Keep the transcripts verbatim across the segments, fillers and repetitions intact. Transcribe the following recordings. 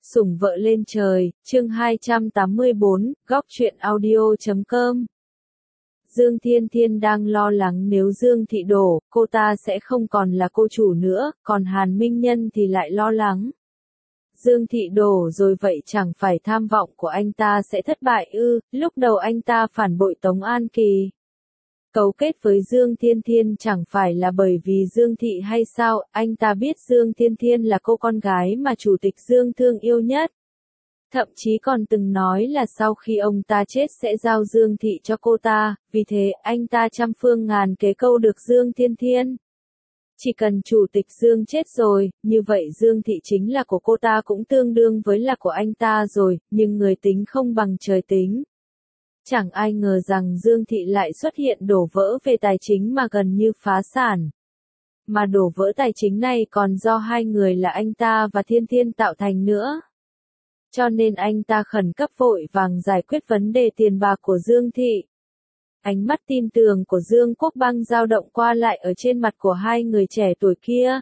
Sủng vợ lên trời, chương hai trăm tám mươi bốn, góc truyện audio chấm com. Dương Thiên Thiên đang lo lắng nếu Dương Thị đổ, cô ta sẽ không còn là cô chủ nữa, còn Hàn Minh Nhân thì lại lo lắng. Dương Thị đổ rồi vậy chẳng phải tham vọng của anh ta sẽ thất bại ư, lúc đầu anh ta phản bội Tống An Kỳ. Cấu kết với Dương Thiên Thiên chẳng phải là bởi vì Dương Thị hay sao, anh ta biết Dương Thiên Thiên là cô con gái mà Chủ tịch Dương thương yêu nhất. Thậm chí còn từng nói là sau khi ông ta chết sẽ giao Dương Thị cho cô ta, vì thế anh ta trăm phương ngàn kế câu được Dương Thiên Thiên. Chỉ cần Chủ tịch Dương chết rồi, như vậy Dương Thị chính là của cô ta cũng tương đương với là của anh ta rồi, nhưng người tính không bằng trời tính. Chẳng ai ngờ rằng Dương Thị lại xuất hiện đổ vỡ về tài chính mà gần như phá sản. Mà đổ vỡ tài chính này còn do hai người là anh ta và Thiên Thiên tạo thành nữa. Cho nên anh ta khẩn cấp vội vàng giải quyết vấn đề tiền bạc của Dương Thị. Ánh mắt tin tưởng của Dương Quốc Băng dao động qua lại ở trên mặt của hai người trẻ tuổi kia.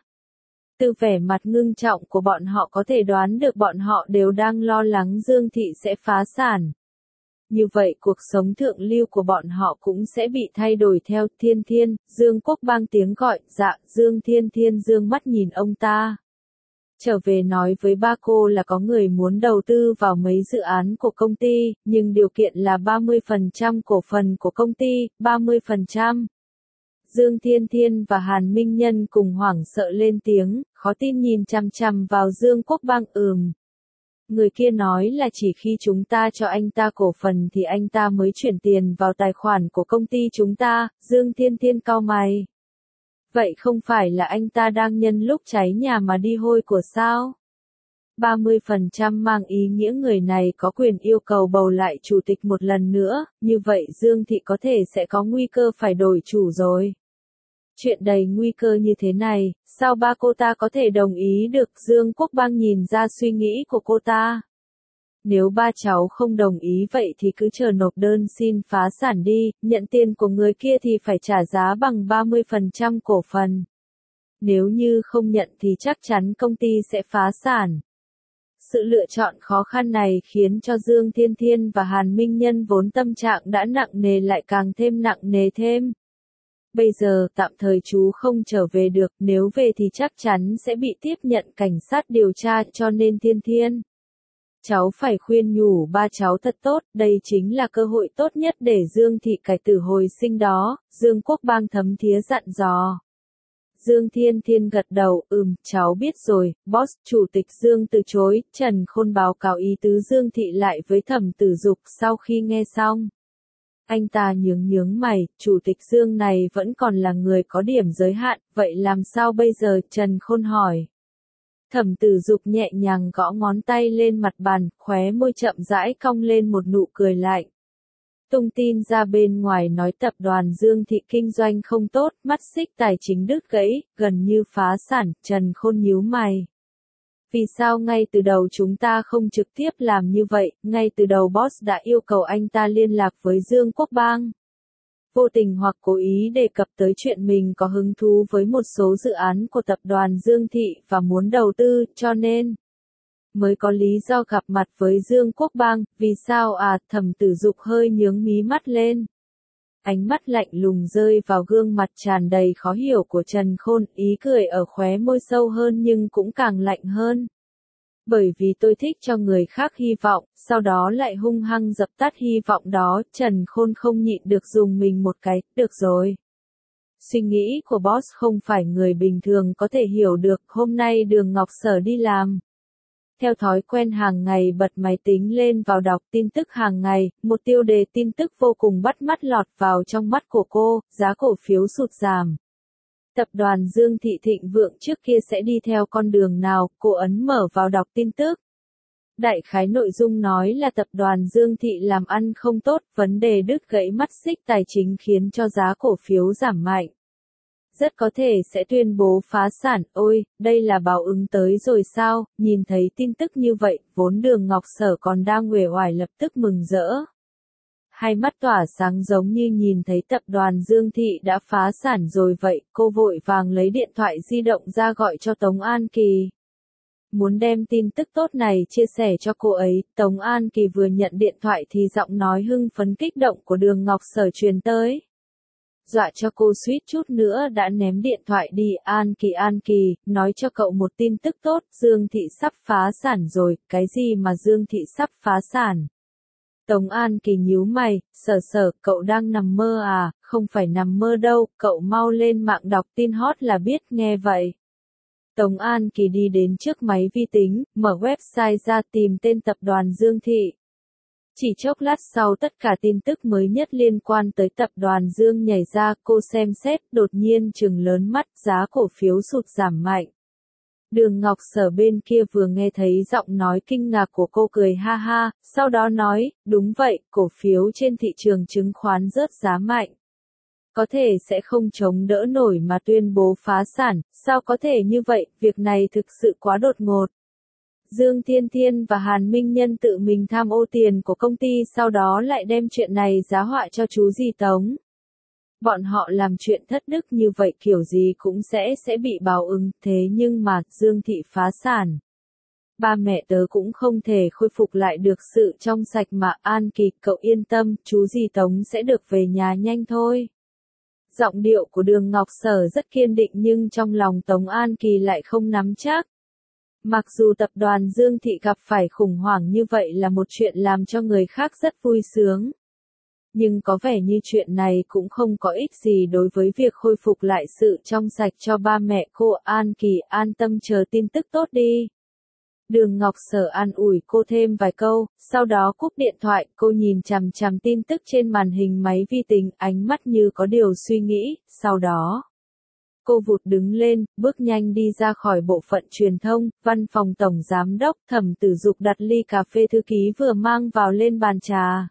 Từ vẻ mặt ngưng trọng của bọn họ có thể đoán được bọn họ đều đang lo lắng Dương Thị sẽ phá sản. Như vậy cuộc sống thượng lưu của bọn họ cũng sẽ bị thay đổi theo. Thiên Thiên, Dương Quốc Bang tiếng gọi, dạ, Dương Thiên Thiên dương mắt nhìn ông ta. Trở về nói với ba cô là có người muốn đầu tư vào mấy dự án của công ty, nhưng điều kiện là ba mươi phần trăm cổ phần của công ty, ba mươi phần trăm. Dương Thiên Thiên và Hàn Minh Nhân cùng hoảng sợ lên tiếng, khó tin nhìn chằm chằm vào Dương Quốc Bang. Ừm. Người kia nói là chỉ khi chúng ta cho anh ta cổ phần thì anh ta mới chuyển tiền vào tài khoản của công ty chúng ta. Dương Thiên Thiên cau mày. Vậy không phải là anh ta đang nhân lúc cháy nhà mà đi hôi của sao? ba mươi phần trăm mang ý nghĩa người này có quyền yêu cầu bầu lại chủ tịch một lần nữa, như vậy Dương Thị có thể sẽ có nguy cơ phải đổi chủ rồi. Chuyện đầy nguy cơ như thế này, sao ba cô ta có thể đồng ý được? Dương Quốc Bang nhìn ra suy nghĩ của cô ta. Nếu ba cháu không đồng ý vậy thì cứ chờ nộp đơn xin phá sản đi, nhận tiền của người kia thì phải trả giá bằng ba mươi phần trăm cổ phần. Nếu như không nhận thì chắc chắn công ty sẽ phá sản. Sự lựa chọn khó khăn này khiến cho Dương Thiên Thiên và Hàn Minh Nhân vốn tâm trạng đã nặng nề lại càng thêm nặng nề thêm. Bây giờ tạm thời chú không trở về được, nếu về thì chắc chắn sẽ bị tiếp nhận cảnh sát điều tra, cho nên Thiên Thiên. Cháu phải khuyên nhủ ba cháu thật tốt, đây chính là cơ hội tốt nhất để Dương Thị cải tử hồi sinh đó, Dương Quốc Bang thấm thía dặn dò. Dương Thiên Thiên gật đầu, ừm, cháu biết rồi, boss. Chủ tịch Dương từ chối, Trần Khôn báo cáo ý tứ Dương Thị lại với Thẩm Tử Dục. Sau khi nghe xong, anh ta nhướng nhướng mày, Chủ tịch Dương này vẫn còn là người có điểm giới hạn, vậy làm sao bây giờ? Trần Khôn hỏi. Thẩm Tử Dục nhẹ nhàng gõ ngón tay lên mặt bàn, khóe môi chậm rãi cong lên một nụ cười lạnh. Tung tin ra bên ngoài nói tập đoàn Dương Thị kinh doanh không tốt, mắt xích tài chính đứt gãy, gần như phá sản. Trần Khôn nhíu mày. Vì sao ngay từ đầu chúng ta không trực tiếp làm như vậy? Ngay từ đầu boss đã yêu cầu anh ta liên lạc với Dương Quốc Bang. Vô tình hoặc cố ý đề cập tới chuyện mình có hứng thú với một số dự án của tập đoàn Dương Thị và muốn đầu tư, cho nên mới có lý do gặp mặt với Dương Quốc Bang. Vì sao à? Thẩm Tử Dục hơi nhướng mí mắt lên. Ánh mắt lạnh lùng rơi vào gương mặt tràn đầy khó hiểu của Trần Khôn, ý cười ở khóe môi sâu hơn nhưng cũng càng lạnh hơn. Bởi vì tôi thích cho người khác hy vọng, sau đó lại hung hăng dập tắt hy vọng đó. Trần Khôn không nhịn được dùng mình một cái, được rồi. Suy nghĩ của boss không phải người bình thường có thể hiểu được. Hôm nay Đường Ngọc Sở đi làm. Theo thói quen hàng ngày bật máy tính lên vào đọc tin tức hàng ngày, một tiêu đề tin tức vô cùng bắt mắt lọt vào trong mắt của cô, giá cổ phiếu sụt giảm. Tập đoàn Dương Thị thịnh vượng trước kia sẽ đi theo con đường nào? Cô ấn mở vào đọc tin tức. Đại khái nội dung nói là tập đoàn Dương Thị làm ăn không tốt, vấn đề đứt gãy mắt xích tài chính khiến cho giá cổ phiếu giảm mạnh. Rất có thể sẽ tuyên bố phá sản. Ôi, đây là báo ứng tới rồi sao? Nhìn thấy tin tức như vậy, vốn Đường Ngọc Sở còn đang uể oải lập tức mừng rỡ. Hai mắt tỏa sáng giống như nhìn thấy tập đoàn Dương Thị đã phá sản rồi vậy, cô vội vàng lấy điện thoại di động ra gọi cho Tống An Kỳ. muốn đem tin tức tốt này chia sẻ cho cô ấy. Tống An Kỳ vừa nhận điện thoại thì giọng nói hưng phấn kích động của Đường Ngọc Sở truyền tới. Dọa cho cô suýt chút nữa đã ném điện thoại đi. An Kỳ An Kỳ, nói cho cậu một tin tức tốt, Dương Thị sắp phá sản rồi. Cái gì mà Dương Thị sắp phá sản? Tống An Kỳ nhíu mày, Sở Sở, cậu đang nằm mơ à? Không phải nằm mơ đâu, cậu mau lên mạng đọc tin hot là biết. Nghe vậy, Tống An Kỳ đi đến trước máy vi tính, mở website ra tìm tên tập đoàn Dương Thị. Chỉ chốc lát sau tất cả tin tức mới nhất liên quan tới tập đoàn Dương nhảy ra, cô xem xét, đột nhiên trừng lớn mắt, giá cổ phiếu sụt giảm mạnh. Đường Ngọc Sở bên kia vừa nghe thấy giọng nói kinh ngạc của cô cười ha ha, sau đó nói, đúng vậy, cổ phiếu trên thị trường chứng khoán rớt giá mạnh. Có thể sẽ không chống đỡ nổi mà tuyên bố phá sản, sao có thể như vậy, việc này thực sự quá đột ngột. Dương Thiên Thiên và Hàn Minh Nhân tự mình tham ô tiền của công ty sau đó lại đem chuyện này giá họa cho chú dì Tống. Bọn họ làm chuyện thất đức như vậy kiểu gì cũng sẽ sẽ bị báo ứng, thế nhưng mà, Dương Thị phá sản. Ba mẹ tớ cũng không thể khôi phục lại được sự trong sạch mà. An Kỳ, cậu yên tâm, chú dì Tống sẽ được về nhà nhanh thôi. Giọng điệu của Đường Ngọc Sở rất kiên định nhưng trong lòng Tống An Kỳ lại không nắm chắc. Mặc dù tập đoàn Dương Thị gặp phải khủng hoảng như vậy là một chuyện làm cho người khác rất vui sướng. Nhưng có vẻ như chuyện này cũng không có ích gì đối với việc khôi phục lại sự trong sạch cho ba mẹ cô. An Kỳ an tâm chờ tin tức tốt đi. Đường Ngọc Sở an ủi cô thêm vài câu, sau đó cúp điện thoại, cô nhìn chằm chằm tin tức trên màn hình máy vi tính, ánh mắt như có điều suy nghĩ, sau đó cô vụt đứng lên, bước nhanh đi ra khỏi bộ phận truyền thông, văn phòng tổng giám đốc. Thẩm Tử Dục đặt ly cà phê thư ký vừa mang vào lên bàn trà.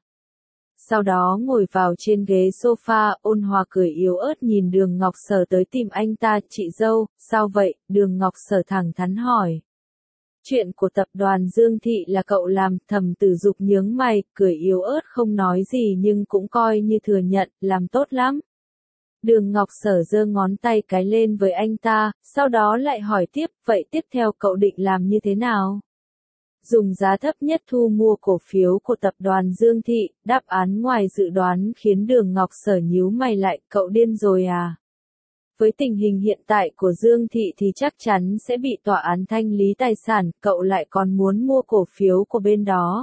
Sau đó ngồi vào trên ghế sofa, ôn hòa cười yếu ớt nhìn Đường Ngọc Sở tới tìm anh ta. Chị dâu, sao vậy? Đường Ngọc Sở thẳng thắn hỏi. Chuyện của tập đoàn Dương Thị là cậu làm. Thẩm Tử Dục nhướng mày, cười yếu ớt không nói gì nhưng cũng coi như thừa nhận, làm tốt lắm. Đường Ngọc Sở giơ ngón tay cái lên với anh ta, sau đó lại hỏi tiếp, vậy tiếp theo cậu định làm như thế nào? Dùng giá thấp nhất thu mua cổ phiếu của tập đoàn Dương Thị. Đáp án ngoài dự đoán khiến Đường Ngọc Sở nhíu mày lại, cậu điên rồi à? Với tình hình hiện tại của Dương Thị thì chắc chắn sẽ bị tòa án thanh lý tài sản, cậu lại còn muốn mua cổ phiếu của bên đó.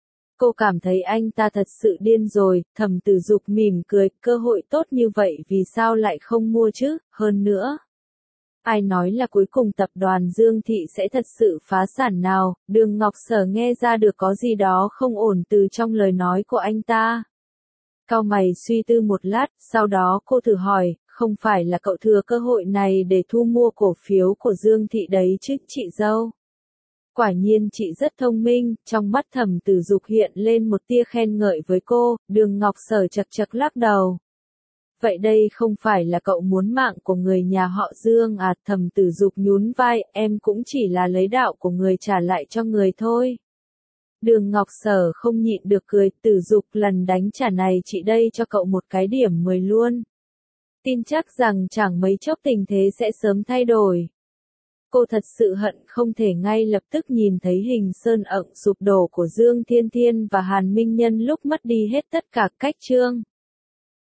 Cô cảm thấy anh ta thật sự điên rồi. Thẩm Tử Dục mỉm cười, cơ hội tốt như vậy vì sao lại không mua chứ, hơn nữa. Ai nói là cuối cùng tập đoàn Dương Thị sẽ thật sự phá sản nào? Đường Ngọc Sở nghe ra được có gì đó không ổn từ trong lời nói của anh ta. Cau mày suy tư một lát, sau đó cô thử hỏi, không phải là cậu thừa cơ hội này để thu mua cổ phiếu của Dương Thị đấy chứ, chị dâu? Quả nhiên chị rất thông minh. Trong mắt Thẩm Tử Dục hiện lên một tia khen ngợi với cô. Đường Ngọc Sở chật chật lắc đầu. Vậy đây không phải là cậu muốn mạng của người nhà họ Dương à? Thẩm Tử Dục nhún vai, em cũng chỉ là lấy đạo của người trả lại cho người thôi. Đường Ngọc Sở không nhịn được cười, Tử Dục, lần đánh trả này chị đây cho cậu một cái điểm mười luôn. Tin chắc rằng chẳng mấy chốc tình thế sẽ sớm thay đổi. Cô thật sự hận không thể ngay lập tức nhìn thấy hình sơn ẩn sụp đổ của Dương Thiên Thiên và Hàn Minh Nhân lúc mất đi hết tất cả cách chương.